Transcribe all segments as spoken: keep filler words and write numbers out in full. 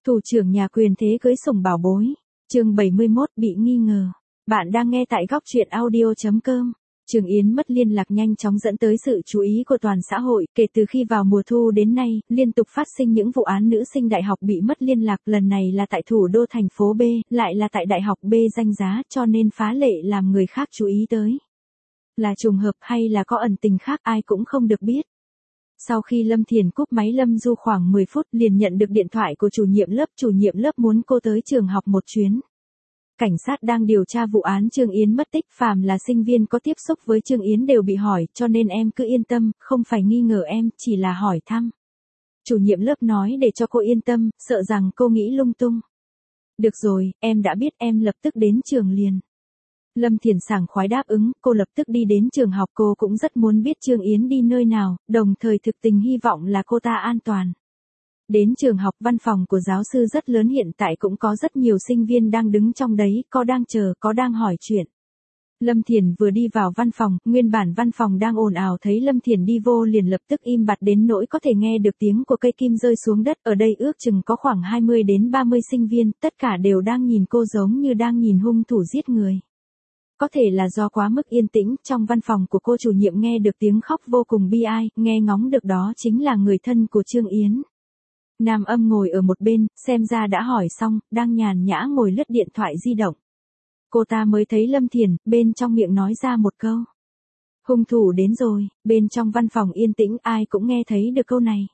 Thủ trưởng nhà quyền thế cưới sủng bảo bối. Chương bảy mươi mốt bị nghi ngờ. Bạn đang nghe tại góc truyện audio chấm com. Trường Yến mất liên lạc nhanh chóng dẫn tới sự chú ý của toàn xã hội, kể từ khi vào mùa thu đến nay, liên tục phát sinh những vụ án nữ sinh đại học bị mất liên lạc, lần này là tại thủ đô thành phố B, lại là tại đại học B danh giá, cho nên phá lệ làm người khác chú ý tới. Là trùng hợp hay là có ẩn tình khác ai cũng không được biết. Sau khi Lâm Thiền cúp máy Lâm Du khoảng mười phút liền nhận được điện thoại của chủ nhiệm lớp, chủ nhiệm lớp muốn cô tới trường học một chuyến. Cảnh sát đang điều tra vụ án Trương Yến mất tích, phàm là sinh viên có tiếp xúc với Trương Yến đều bị hỏi, cho nên em cứ yên tâm, không phải nghi ngờ em, chỉ là hỏi thăm. Chủ nhiệm lớp nói để cho cô yên tâm, sợ rằng cô nghĩ lung tung. Được rồi, em đã biết, em lập tức đến trường liền. Lâm Thiền sảng khoái đáp ứng, cô lập tức đi đến trường học, cô cũng rất muốn biết Trương Yến đi nơi nào, đồng thời thực tình hy vọng là cô ta an toàn. Đến trường học, văn phòng của giáo sư rất lớn, hiện tại cũng có rất nhiều sinh viên đang đứng trong đấy, có đang chờ, có đang hỏi chuyện. Lâm Thiền vừa đi vào văn phòng, nguyên bản văn phòng đang ồn ào, thấy Lâm Thiền đi vô liền lập tức im bặt đến nỗi có thể nghe được tiếng của cây kim rơi xuống đất. Ở đây ước chừng có khoảng hai mươi đến ba mươi sinh viên, tất cả đều đang nhìn cô giống như đang nhìn hung thủ giết người. Có thể là do quá mức yên tĩnh, trong văn phòng của cô chủ nhiệm nghe được tiếng khóc vô cùng bi ai, nghe ngóng được đó chính là người thân của Trương Yến. Nam Âm ngồi ở một bên, xem ra đã hỏi xong, đang nhàn nhã ngồi lướt điện thoại di động. Cô ta mới thấy Lâm Thiền, bên trong miệng nói ra một câu. Hung thủ đến rồi, bên trong văn phòng yên tĩnh, ai cũng nghe thấy được câu này.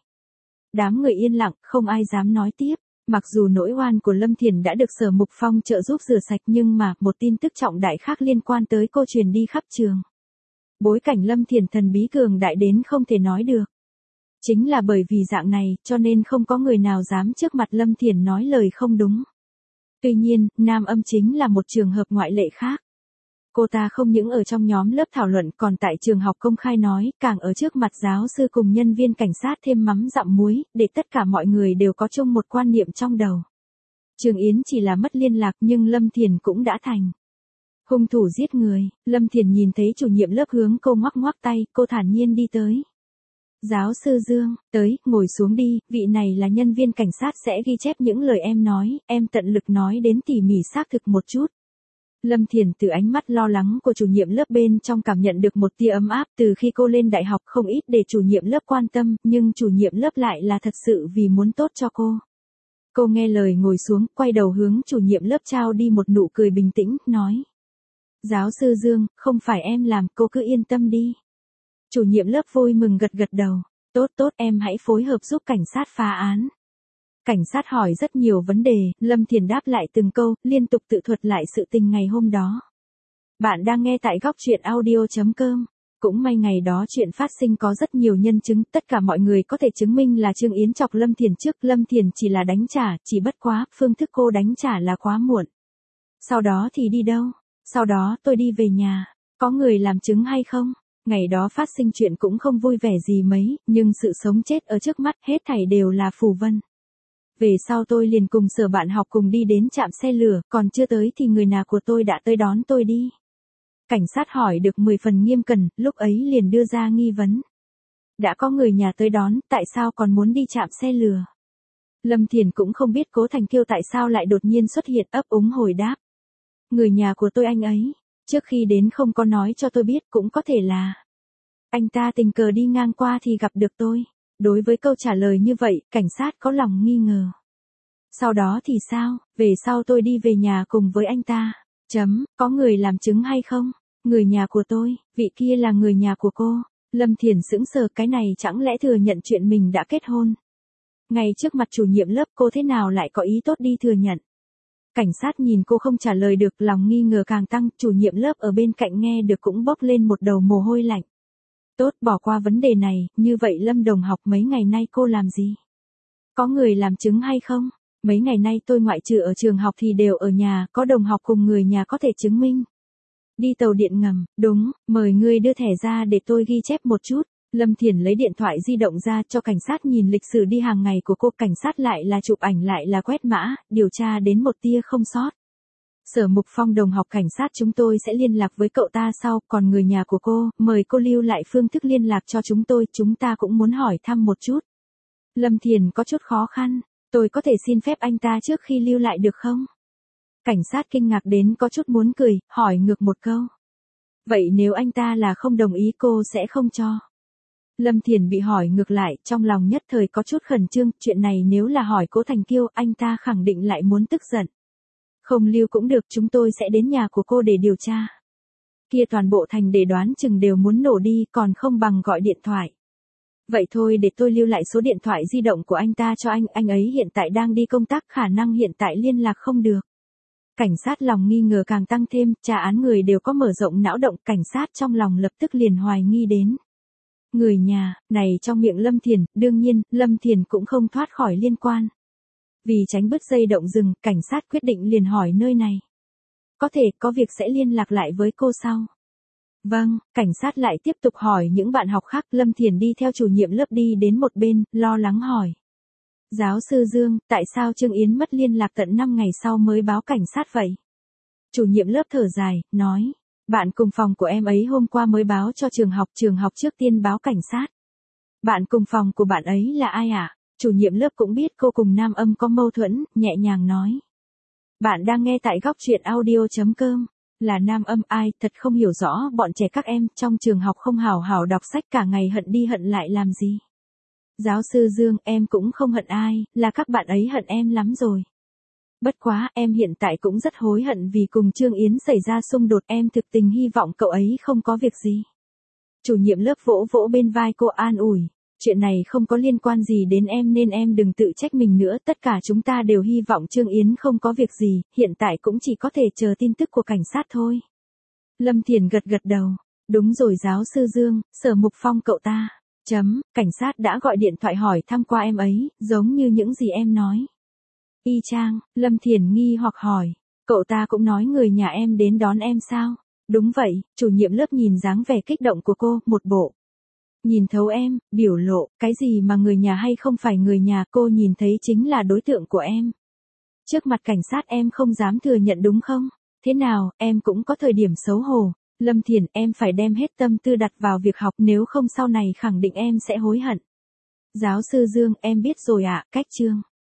Đám người yên lặng, không ai dám nói tiếp. Mặc dù nỗi oan của Lâm Thiền đã được Sở Mục Phong trợ giúp rửa sạch, nhưng mà, một tin tức trọng đại khác liên quan tới cô truyền đi khắp trường. Bối cảnh Lâm Thiền thần bí cường đại đến không thể nói được. Chính là bởi vì dạng này, cho nên không có người nào dám trước mặt Lâm Thiền nói lời không đúng. Tuy nhiên, Nam Âm chính là một trường hợp ngoại lệ khác. Cô ta không những ở trong nhóm lớp thảo luận, còn tại trường học công khai nói, càng ở trước mặt giáo sư cùng nhân viên cảnh sát thêm mắm dặm muối, để tất cả mọi người đều có chung một quan niệm trong đầu. Trương Yến chỉ là mất liên lạc, nhưng Lâm Thiền cũng đã thành hung thủ giết người. Lâm Thiền nhìn thấy chủ nhiệm lớp hướng cô ngoắc ngoắc tay, cô thản nhiên đi tới. Giáo sư Dương, tới, ngồi xuống đi, vị này là nhân viên cảnh sát sẽ ghi chép những lời em nói, em tận lực nói đến tỉ mỉ xác thực một chút. Lâm Thiền từ ánh mắt lo lắng của chủ nhiệm lớp bên trong cảm nhận được một tia ấm áp, từ khi cô lên đại học không ít để chủ nhiệm lớp quan tâm, nhưng chủ nhiệm lớp lại là thật sự vì muốn tốt cho cô. Cô nghe lời ngồi xuống, quay đầu hướng chủ nhiệm lớp trao đi một nụ cười bình tĩnh, nói. Giáo sư Dương, không phải em làm, cô cứ yên tâm đi. Chủ nhiệm lớp vui mừng gật gật đầu. Tốt tốt, em hãy phối hợp giúp cảnh sát phá án. Cảnh sát hỏi rất nhiều vấn đề, Lâm Thiền đáp lại từng câu, liên tục tự thuật lại sự tình ngày hôm đó. Bạn đang nghe tại góc truyện audio chấm com. Cũng may ngày đó chuyện phát sinh có rất nhiều nhân chứng, tất cả mọi người có thể chứng minh là Trương Yến chọc Lâm Thiền trước, Lâm Thiền chỉ là đánh trả, chỉ bất quá, phương thức cô đánh trả là quá muộn. Sau đó thì đi đâu? Sau đó tôi đi về nhà. Có người làm chứng hay không? Ngày đó phát sinh chuyện cũng không vui vẻ gì mấy, nhưng sự sống chết ở trước mắt, hết thảy đều là phù vân. Về sau tôi liền cùng Sở bạn học cùng đi đến trạm xe lửa, còn chưa tới thì người nhà của tôi đã tới đón tôi đi. Cảnh sát hỏi được mười phần nghiêm cẩn, lúc ấy liền đưa ra nghi vấn. Đã có người nhà tới đón, tại sao còn muốn đi trạm xe lửa? Lâm Thiền cũng không biết Cố Thành Kiêu tại sao lại đột nhiên xuất hiện, ấp úng hồi đáp. Người nhà của tôi anh ấy, trước khi đến không có nói cho tôi biết, cũng có thể là anh ta tình cờ đi ngang qua thì gặp được tôi. Đối với câu trả lời như vậy, cảnh sát có lòng nghi ngờ. Sau đó thì sao? Về sau tôi đi về nhà cùng với anh ta. Chấm, có người làm chứng hay không? Người nhà của tôi, vị kia là người nhà của cô. Lâm Thiền sững sờ, cái này chẳng lẽ thừa nhận chuyện mình đã kết hôn? Ngay trước mặt chủ nhiệm lớp cô thế nào lại có ý tốt đi thừa nhận? Cảnh sát nhìn cô không trả lời được, lòng nghi ngờ càng tăng, chủ nhiệm lớp ở bên cạnh nghe được cũng bốc lên một đầu mồ hôi lạnh. Tốt, bỏ qua vấn đề này, như vậy Lâm đồng học mấy ngày nay cô làm gì? Có người làm chứng hay không? Mấy ngày nay tôi ngoại trừ ở trường học thì đều ở nhà, có đồng học cùng người nhà có thể chứng minh. Đi tàu điện ngầm, đúng, mời ngươi đưa thẻ ra để tôi ghi chép một chút. Lâm Thiền lấy điện thoại di động ra cho cảnh sát nhìn lịch sử đi hàng ngày của cô, cảnh sát lại là chụp ảnh lại là quét mã, điều tra đến một tia không sót. Sở Mục Phong đồng học cảnh sát chúng tôi sẽ liên lạc với cậu ta sau, còn người nhà của cô, mời cô lưu lại phương thức liên lạc cho chúng tôi, chúng ta cũng muốn hỏi thăm một chút. Lâm Thiền có chút khó khăn, Tôi có thể xin phép anh ta trước khi lưu lại được không? Cảnh sát kinh ngạc đến có chút muốn cười, hỏi ngược một câu. Vậy nếu anh ta là không đồng ý cô sẽ không cho. Lâm Thiền bị hỏi ngược lại, trong lòng nhất thời có chút khẩn trương, chuyện này nếu là hỏi Cố Thành Kiêu, anh ta khẳng định lại muốn tức giận. Không lưu cũng được, chúng tôi sẽ đến nhà của cô để điều tra. Kia toàn bộ thành để đoán chừng đều muốn nổ đi, còn không bằng gọi điện thoại. Vậy thôi để tôi lưu lại số điện thoại di động của anh ta cho anh, anh ấy hiện tại đang đi công tác, khả năng hiện tại liên lạc không được. Cảnh sát lòng nghi ngờ càng tăng thêm, tra án người đều có mở rộng não động, cảnh sát trong lòng lập tức liền hoài nghi đến. Người nhà, này trong miệng Lâm Thiền, đương nhiên, Lâm Thiền cũng không thoát khỏi liên quan. Vì tránh bứt dây động rừng, cảnh sát quyết định liền hỏi nơi này. Có thể, có việc sẽ liên lạc lại với cô sau. Vâng, cảnh sát lại tiếp tục hỏi những bạn học khác, Lâm Thiền đi theo chủ nhiệm lớp đi đến một bên, lo lắng hỏi. Giáo sư Dương, tại sao Trương Yến mất liên lạc tận năm ngày sau mới báo cảnh sát vậy? Chủ nhiệm lớp thở dài, nói. Bạn cùng phòng của em ấy hôm qua mới báo cho trường học, trường học trước tiên báo cảnh sát. Bạn cùng phòng của bạn ấy là ai ạ? À? Chủ nhiệm lớp cũng biết cô cùng Nam Âm có mâu thuẫn, nhẹ nhàng nói. Bạn đang nghe tại góc truyện audio chấm com. Là Nam Âm ai, thật không hiểu rõ bọn trẻ các em trong trường học không hào hào đọc sách cả ngày hận đi hận lại làm gì. Giáo sư Dương, em cũng không hận ai, là các bạn ấy hận em lắm rồi. Bất quá, em hiện tại cũng rất hối hận vì cùng Trương Yến xảy ra xung đột, em thực tình hy vọng cậu ấy không có việc gì. Chủ nhiệm lớp vỗ vỗ bên vai cô an ủi, chuyện này không có liên quan gì đến em nên em đừng tự trách mình nữa, tất cả chúng ta đều hy vọng Trương Yến không có việc gì, hiện tại cũng chỉ có thể chờ tin tức của cảnh sát thôi. Lâm Thiền gật gật đầu, đúng rồi giáo sư Dương, Sở Mục Phong cậu ta, chấm, cảnh sát đã gọi điện thoại hỏi thăm qua em ấy, giống như những gì em nói. Y chang, Lâm Thiền nghi hoặc hỏi, cậu ta cũng nói người nhà em đến đón em sao? Đúng vậy, chủ nhiệm lớp nhìn dáng vẻ kích động của cô, một bộ. Nhìn thấu em, biểu lộ, cái gì mà người nhà hay không phải người nhà, cô nhìn thấy chính là đối tượng của em. Trước mặt cảnh sát em không dám thừa nhận đúng không? Thế nào, em cũng có thời điểm xấu hổ. Lâm Thiền, em phải đem hết tâm tư đặt vào việc học, nếu không sau này khẳng định em sẽ hối hận. Giáo sư Dương, em biết rồi ạ, cách chương.